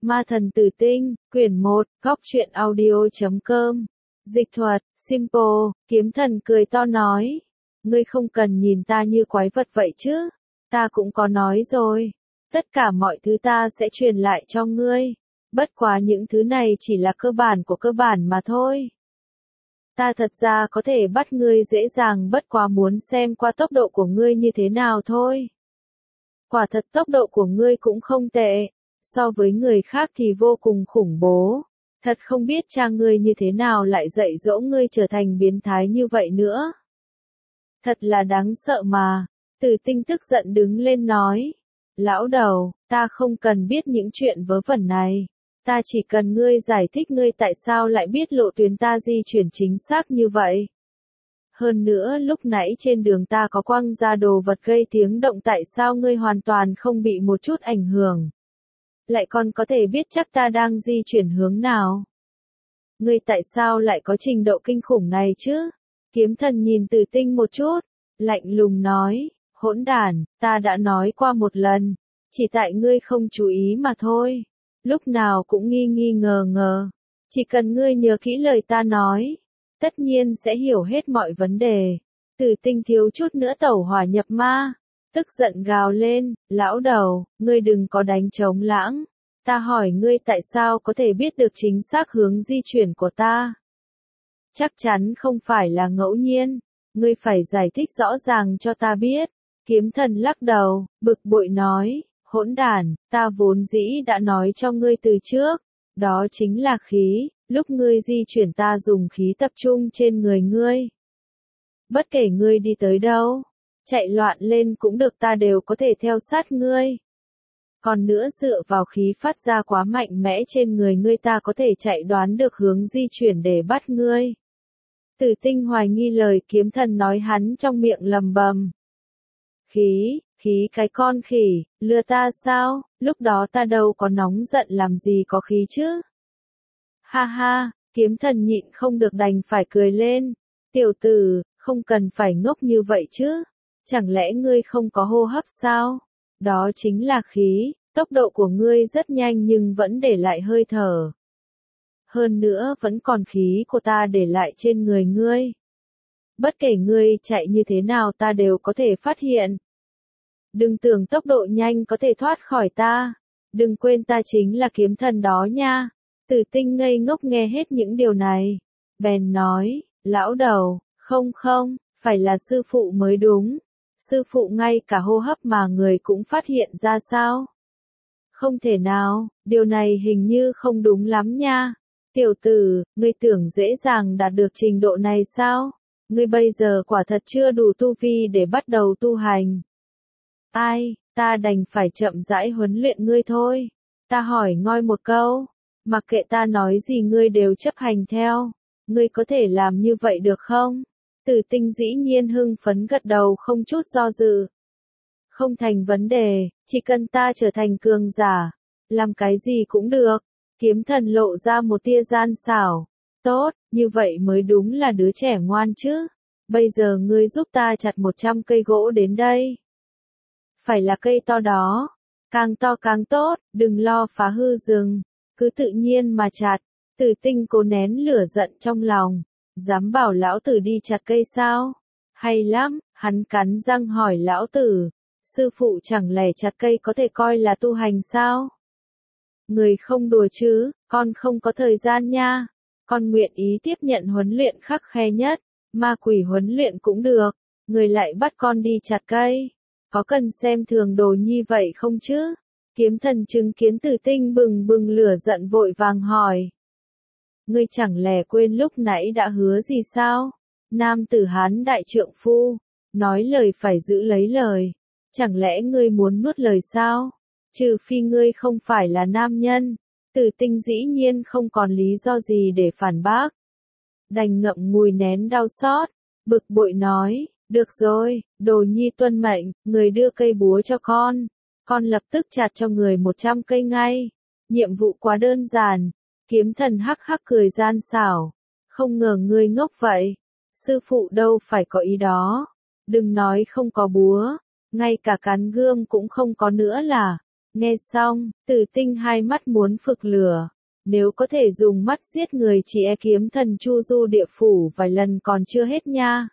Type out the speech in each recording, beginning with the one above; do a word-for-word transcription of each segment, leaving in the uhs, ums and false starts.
Ma thần tử tinh, quyển một, góc truyện audio chấm com. Dịch thuật, Simple, kiếm thần cười to nói. Ngươi không cần nhìn ta như quái vật vậy chứ. Ta cũng có nói rồi. Tất cả mọi thứ ta sẽ truyền lại cho ngươi. Bất quá những thứ này chỉ là cơ bản của cơ bản mà thôi. Ta thật ra có thể bắt ngươi dễ dàng, bất quá muốn xem qua tốc độ của ngươi như thế nào thôi. Quả thật tốc độ của ngươi cũng không tệ. So với người khác thì vô cùng khủng bố. Thật không biết cha ngươi như thế nào lại dạy dỗ ngươi trở thành biến thái như vậy nữa. Thật là đáng sợ mà. Tử Tinh tức giận đứng lên nói. Lão đầu, ta không cần biết những chuyện vớ vẩn này. Ta chỉ cần ngươi giải thích ngươi tại sao lại biết lộ tuyến ta di chuyển chính xác như vậy. Hơn nữa lúc nãy trên đường ta có quăng ra đồ vật gây tiếng động, tại sao ngươi hoàn toàn không bị một chút ảnh hưởng. Lại còn có thể biết chắc ta đang di chuyển hướng nào. Ngươi tại sao lại có trình độ kinh khủng này chứ? Kiếm thần nhìn Tử Tinh một chút, lạnh lùng nói, hỗn đản, ta đã nói qua một lần, chỉ tại ngươi không chú ý mà thôi. Lúc nào cũng nghi nghi ngờ ngờ, chỉ cần ngươi nhớ kỹ lời ta nói, tất nhiên sẽ hiểu hết mọi vấn đề. Tử Tinh thiếu chút nữa tẩu hỏa nhập ma, tức giận gào lên, lão đầu, ngươi đừng có đánh trống lãng. Ta hỏi ngươi tại sao có thể biết được chính xác hướng di chuyển của ta? Chắc chắn không phải là ngẫu nhiên, ngươi phải giải thích rõ ràng cho ta biết. Kiếm thần lắc đầu, bực bội nói, hỗn đản, ta vốn dĩ đã nói cho ngươi từ trước, đó chính là khí, lúc ngươi di chuyển ta dùng khí tập trung trên người ngươi. Bất kể ngươi đi tới đâu, chạy loạn lên cũng được, ta đều có thể theo sát ngươi. Còn nữa dựa vào khí phát ra quá mạnh mẽ trên người ngươi, ta có thể chạy đoán được hướng di chuyển để bắt ngươi. Tử Tinh hoài nghi lời kiếm thần nói, hắn trong miệng lầm bầm. Khí, khí cái con khỉ, lừa ta sao, lúc đó ta đâu có nóng giận làm gì có khí chứ. Ha ha, kiếm thần nhịn không được đành phải cười lên. Tiểu tử, không cần phải ngốc như vậy chứ, chẳng lẽ ngươi không có hô hấp sao? Đó chính là khí, tốc độ của ngươi rất nhanh nhưng vẫn để lại hơi thở. Hơn nữa vẫn còn khí của ta để lại trên người ngươi. Bất kể ngươi chạy như thế nào ta đều có thể phát hiện. Đừng tưởng tốc độ nhanh có thể thoát khỏi ta. Đừng quên ta chính là kiếm thần đó nha. Tử Tinh ngây ngốc nghe hết những điều này. Bèn nói, lão đầu, không không, phải là sư phụ mới đúng. Sư phụ ngay cả hô hấp mà người cũng phát hiện ra sao? Không thể nào, điều này hình như không đúng lắm nha. Tiểu tử, ngươi tưởng dễ dàng đạt được trình độ này sao? Ngươi bây giờ quả thật chưa đủ tu vi để bắt đầu tu hành. Ai, ta đành phải chậm rãi huấn luyện ngươi thôi. Ta hỏi ngoi một câu, mặc kệ ta nói gì ngươi đều chấp hành theo. Ngươi có thể làm như vậy được không? Tử Tinh dĩ nhiên hưng phấn gật đầu không chút do dự. Không thành vấn đề, chỉ cần ta trở thành cường giả, làm cái gì cũng được. Kiếm thần lộ ra một tia gian xảo. Tốt, như vậy mới đúng là đứa trẻ ngoan chứ. Bây giờ ngươi giúp ta chặt một trăm cây gỗ đến đây. Phải là cây to đó. Càng to càng tốt, đừng lo phá hư rừng. Cứ tự nhiên mà chặt. Tử Tinh cố nén lửa giận trong lòng. Dám bảo lão tử đi chặt cây sao? Hay lắm, hắn cắn răng hỏi lão tử. Sư phụ chẳng lẽ chặt cây có thể coi là tu hành sao? Người không đùa chứ, con không có thời gian nha. Con nguyện ý tiếp nhận huấn luyện khắc khe nhất. Ma quỷ huấn luyện cũng được. Người lại bắt con đi chặt cây. Có cần xem thường đồ nhi vậy không chứ? Kiếm thần chứng kiến Tử Tinh bừng bừng lửa giận vội vàng hỏi. Ngươi chẳng lẽ quên lúc nãy đã hứa gì sao? Nam tử Hán đại trượng phu, nói lời phải giữ lấy lời. Chẳng lẽ ngươi muốn nuốt lời sao? Trừ phi ngươi không phải là nam nhân. Tử Tinh dĩ nhiên không còn lý do gì để phản bác. Đành ngậm ngùi nén đau xót, bực bội nói, được rồi, đồ nhi tuân mệnh, người đưa cây búa cho con. Con lập tức chặt cho người một trăm cây ngay. Nhiệm vụ quá đơn giản. Kiếm thần hắc hắc cười gian xảo. Không ngờ ngươi ngốc vậy. Sư phụ đâu phải có ý đó. Đừng nói không có búa. Ngay cả cán gươm cũng không có nữa là. Nghe xong, Tử Tinh hai mắt muốn phực lửa. Nếu có thể dùng mắt giết người chỉ e kiếm thần chu du địa phủ vài lần còn chưa hết nha.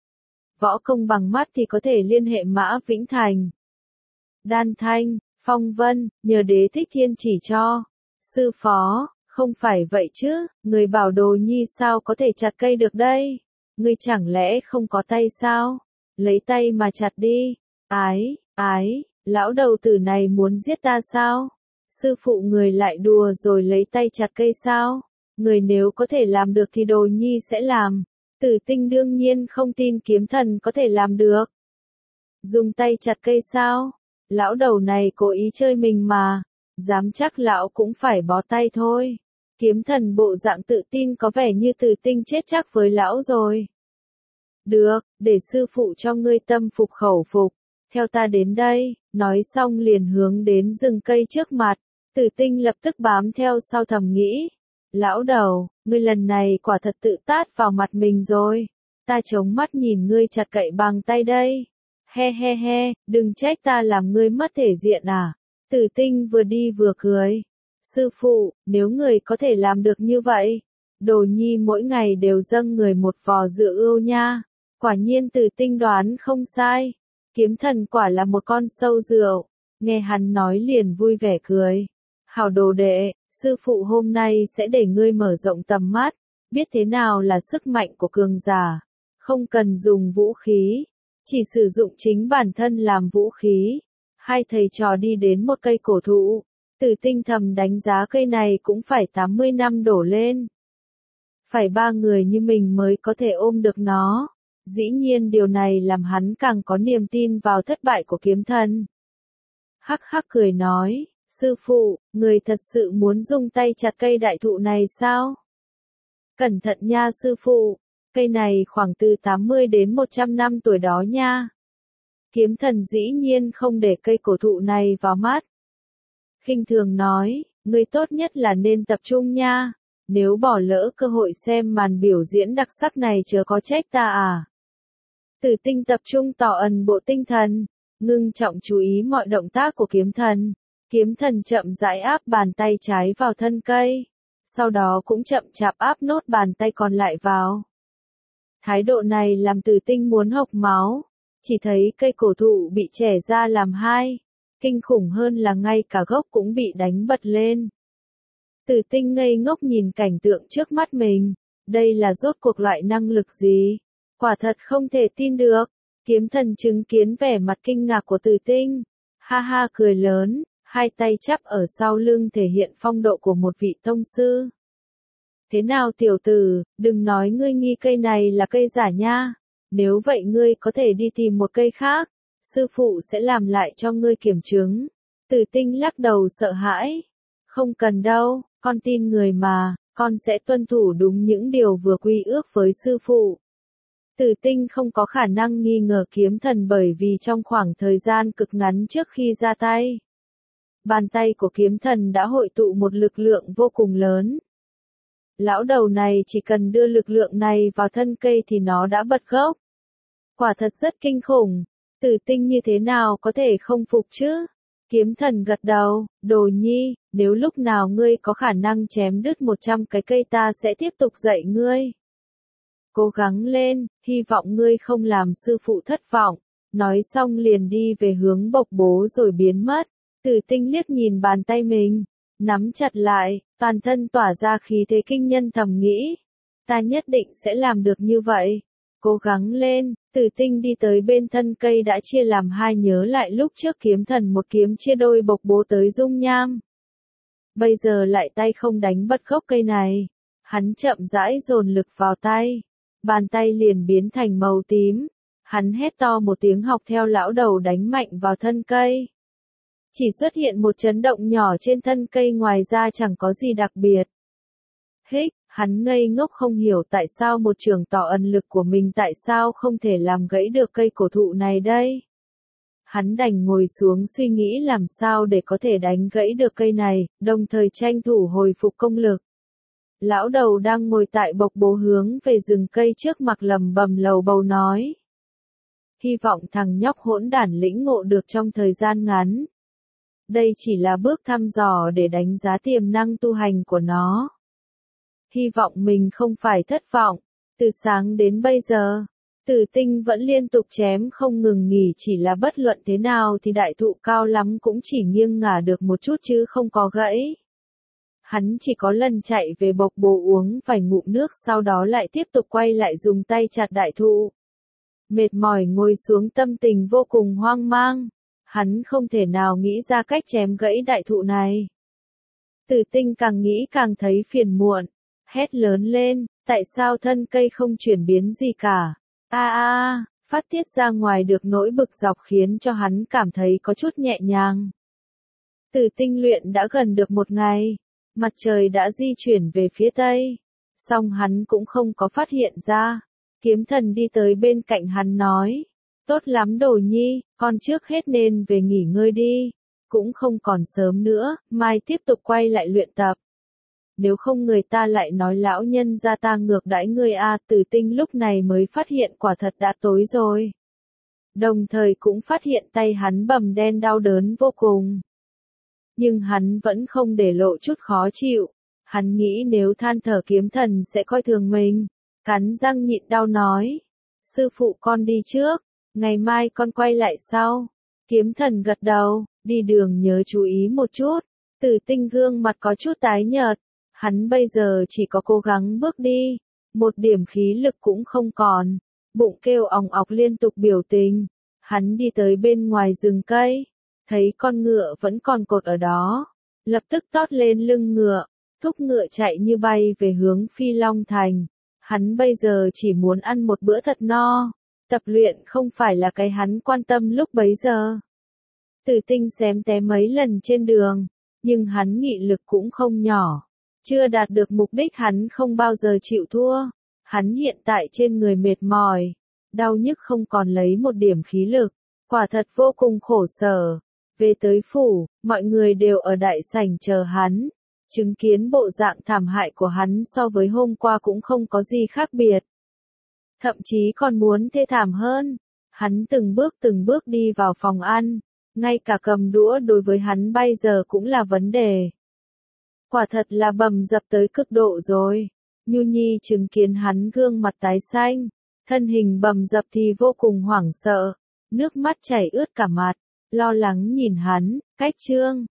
Võ công bằng mắt thì có thể liên hệ Mã Vĩnh Thành. Đan Thanh, Phong Vân, nhờ Đế Thích Thiên chỉ cho. Sư phó, không phải vậy chứ, người bảo Đồ Nhi sao có thể chặt cây được đây? Ngươi chẳng lẽ không có tay sao? Lấy tay mà chặt đi. Ái, ái, lão đầu tử này muốn giết ta sao? Sư phụ người lại đùa rồi lấy tay chặt cây sao? Người nếu có thể làm được thì Đồ Nhi sẽ làm. Tử Tinh đương nhiên không tin kiếm thần có thể làm được. Dùng tay chặt cây sao? Lão đầu này cố ý chơi mình mà. Dám chắc lão cũng phải bó tay thôi. Kiếm thần bộ dạng tự tin có vẻ như Tử Tinh chết chắc với lão rồi. Được, để sư phụ cho ngươi tâm phục khẩu phục. Theo ta đến đây, nói xong liền hướng đến rừng cây trước mặt. Tử Tinh lập tức bám theo sau thầm nghĩ. Lão đầu, ngươi lần này quả thật tự tát vào mặt mình rồi. Ta chống mắt nhìn ngươi chặt cậy bằng tay đây. He he he, đừng trách ta làm ngươi mất thể diện à. Tử Tinh vừa đi vừa cười. Sư phụ, nếu người có thể làm được như vậy, Đồ Nhi mỗi ngày đều dâng người một vò rượu ươu nha. Quả nhiên Tử Tinh đoán không sai. Kiếm thần quả là một con sâu rượu. Nghe hắn nói liền vui vẻ cười. Hảo đồ đệ, sư phụ hôm nay sẽ để ngươi mở rộng tầm mắt, biết thế nào là sức mạnh của cường giả. Không cần dùng vũ khí, chỉ sử dụng chính bản thân làm vũ khí. Hai thầy trò đi đến một cây cổ thụ. Tử Tinh thầm đánh giá cây này cũng phải tám mươi năm đổ lên. Phải ba người như mình mới có thể ôm được nó. Dĩ nhiên điều này làm hắn càng có niềm tin vào thất bại của kiếm thần. Hắc hắc cười nói, sư phụ, người thật sự muốn dùng tay chặt cây đại thụ này sao? Cẩn thận nha sư phụ, cây này khoảng từ tám mươi đến một trăm năm tuổi đó nha. Kiếm thần dĩ nhiên không để cây cổ thụ này vào mắt. Khinh thường nói, người tốt nhất là nên tập trung nha. Nếu bỏ lỡ cơ hội xem màn biểu diễn đặc sắc này chớ có trách ta à. Tử Tinh tập trung tỏ ẩn bộ tinh thần, ngưng trọng chú ý mọi động tác của kiếm thần. Kiếm thần chậm rãi áp bàn tay trái vào thân cây, sau đó cũng chậm chạp áp nốt bàn tay còn lại vào. Thái độ này làm Tử Tinh muốn hộc máu, chỉ thấy cây cổ thụ bị chẻ ra làm hai, kinh khủng hơn là ngay cả gốc cũng bị đánh bật lên. Tử Tinh ngây ngốc nhìn cảnh tượng trước mắt mình, đây là rốt cuộc loại năng lực gì? Quả thật không thể tin được. Kiếm thần chứng kiến vẻ mặt kinh ngạc của Tử Tinh, ha ha cười lớn, hai tay chắp ở sau lưng thể hiện phong độ của một vị tông sư. Thế nào tiểu tử, đừng nói ngươi nghi cây này là cây giả nha. Nếu vậy ngươi có thể đi tìm một cây khác, sư phụ sẽ làm lại cho ngươi kiểm chứng. Tử Tinh lắc đầu sợ hãi. Không cần đâu, con tin người mà, con sẽ tuân thủ đúng những điều vừa quy ước với sư phụ. Tử Tinh không có khả năng nghi ngờ kiếm thần bởi vì trong khoảng thời gian cực ngắn trước khi ra tay, bàn tay của kiếm thần đã hội tụ một lực lượng vô cùng lớn. Lão đầu này chỉ cần đưa lực lượng này vào thân cây thì nó đã bật gốc. Quả thật rất kinh khủng. Tử Tinh như thế nào có thể không phục chứ? Kiếm thần gật đầu, Đồ Nhi, nếu lúc nào ngươi có khả năng chém đứt một trăm cái cây ta sẽ tiếp tục dạy ngươi. Cố gắng lên, hy vọng ngươi không làm sư phụ thất vọng. Nói xong liền đi về hướng bộc bố rồi biến mất. Tử Tinh liếc nhìn bàn tay mình, nắm chặt lại, toàn thân tỏa ra khí thế kinh nhân thầm nghĩ. Ta nhất định sẽ làm được như vậy. Cố gắng lên, Tử Tinh đi tới bên thân cây đã chia làm hai nhớ lại lúc trước kiếm thần một kiếm chia đôi bộc bố tới dung nham. Bây giờ lại tay không đánh bật gốc cây này. Hắn chậm rãi dồn lực vào tay. Bàn tay liền biến thành màu tím. Hắn hét to một tiếng học theo lão đầu đánh mạnh vào thân cây. Chỉ xuất hiện một chấn động nhỏ trên thân cây ngoài ra chẳng có gì đặc biệt. Hích, hắn ngây ngốc không hiểu tại sao một trường tỏ ẩn lực của mình tại sao không thể làm gãy được cây cổ thụ này đây. Hắn đành ngồi xuống suy nghĩ làm sao để có thể đánh gãy được cây này, đồng thời tranh thủ hồi phục công lực. Lão đầu đang ngồi tại bộc bố hướng về rừng cây trước mặt lầm bầm lầu bầu nói. Hy vọng thằng nhóc hỗn đản lĩnh ngộ được trong thời gian ngắn. Đây chỉ là bước thăm dò để đánh giá tiềm năng tu hành của nó. Hy vọng mình không phải thất vọng. Từ sáng đến bây giờ, Tử Tinh vẫn liên tục chém không ngừng nghỉ, chỉ là bất luận thế nào thì đại thụ cao lắm cũng chỉ nghiêng ngả được một chút chứ không có gãy. Hắn chỉ có lần chạy về bộc bồ uống vài ngụm nước, sau đó lại tiếp tục quay lại dùng tay chặt đại thụ. Mệt mỏi ngồi xuống, tâm tình vô cùng hoang mang. Hắn không thể nào nghĩ ra cách chém gãy đại thụ này. Tử Tinh càng nghĩ càng thấy phiền muộn, hét lớn lên, tại sao thân cây không chuyển biến gì cả? A a, phát tiết ra ngoài được nỗi bực dọc khiến cho hắn cảm thấy có chút nhẹ nhàng. Tử Tinh luyện đã gần được một ngày, mặt trời đã di chuyển về phía tây, song hắn cũng không có phát hiện ra. Kiếm Thần đi tới bên cạnh hắn nói, tốt lắm Đồ Nhi, con trước hết nên về nghỉ ngơi đi, cũng không còn sớm nữa, mai tiếp tục quay lại luyện tập. Nếu không người ta lại nói lão nhân gia ta ngược đãi ngươi a. Tử Tinh lúc này mới phát hiện quả thật đã tối rồi. Đồng thời cũng phát hiện tay hắn bầm đen đau đớn vô cùng. Nhưng hắn vẫn không để lộ chút khó chịu. Hắn nghĩ nếu than thở Kiếm Thần sẽ coi thường mình. Cắn răng nhịn đau nói. Sư phụ con đi trước, ngày mai con quay lại sau. Kiếm Thần gật đầu, đi đường nhớ chú ý một chút. Tử Tinh gương mặt có chút tái nhợt. Hắn bây giờ chỉ có cố gắng bước đi, một điểm khí lực cũng không còn, bụng kêu òng ọc liên tục biểu tình. Hắn đi tới bên ngoài rừng cây, thấy con ngựa vẫn còn cột ở đó, lập tức tót lên lưng ngựa, thúc ngựa chạy như bay về hướng Phi Long Thành. Hắn bây giờ chỉ muốn ăn một bữa thật no, tập luyện không phải là cái hắn quan tâm lúc bấy giờ. Tử Tinh xém té mấy lần trên đường, nhưng hắn nghị lực cũng không nhỏ. Chưa đạt được mục đích hắn không bao giờ chịu thua. Hắn hiện tại trên người mệt mỏi, đau nhức không còn lấy một điểm khí lực, quả thật vô cùng khổ sở. Về tới phủ, mọi người đều ở đại sảnh chờ hắn, chứng kiến bộ dạng thảm hại của hắn so với hôm qua cũng không có gì khác biệt. Thậm chí còn muốn thê thảm hơn. Hắn từng bước từng bước đi vào phòng ăn, ngay cả cầm đũa đối với hắn bây giờ cũng là vấn đề. Quả thật là bầm dập tới cực độ rồi. Nhu Nhi chứng kiến hắn gương mặt tái xanh, thân hình bầm dập thì vô cùng hoảng sợ, nước mắt chảy ướt cả mặt, lo lắng nhìn hắn, cách Trương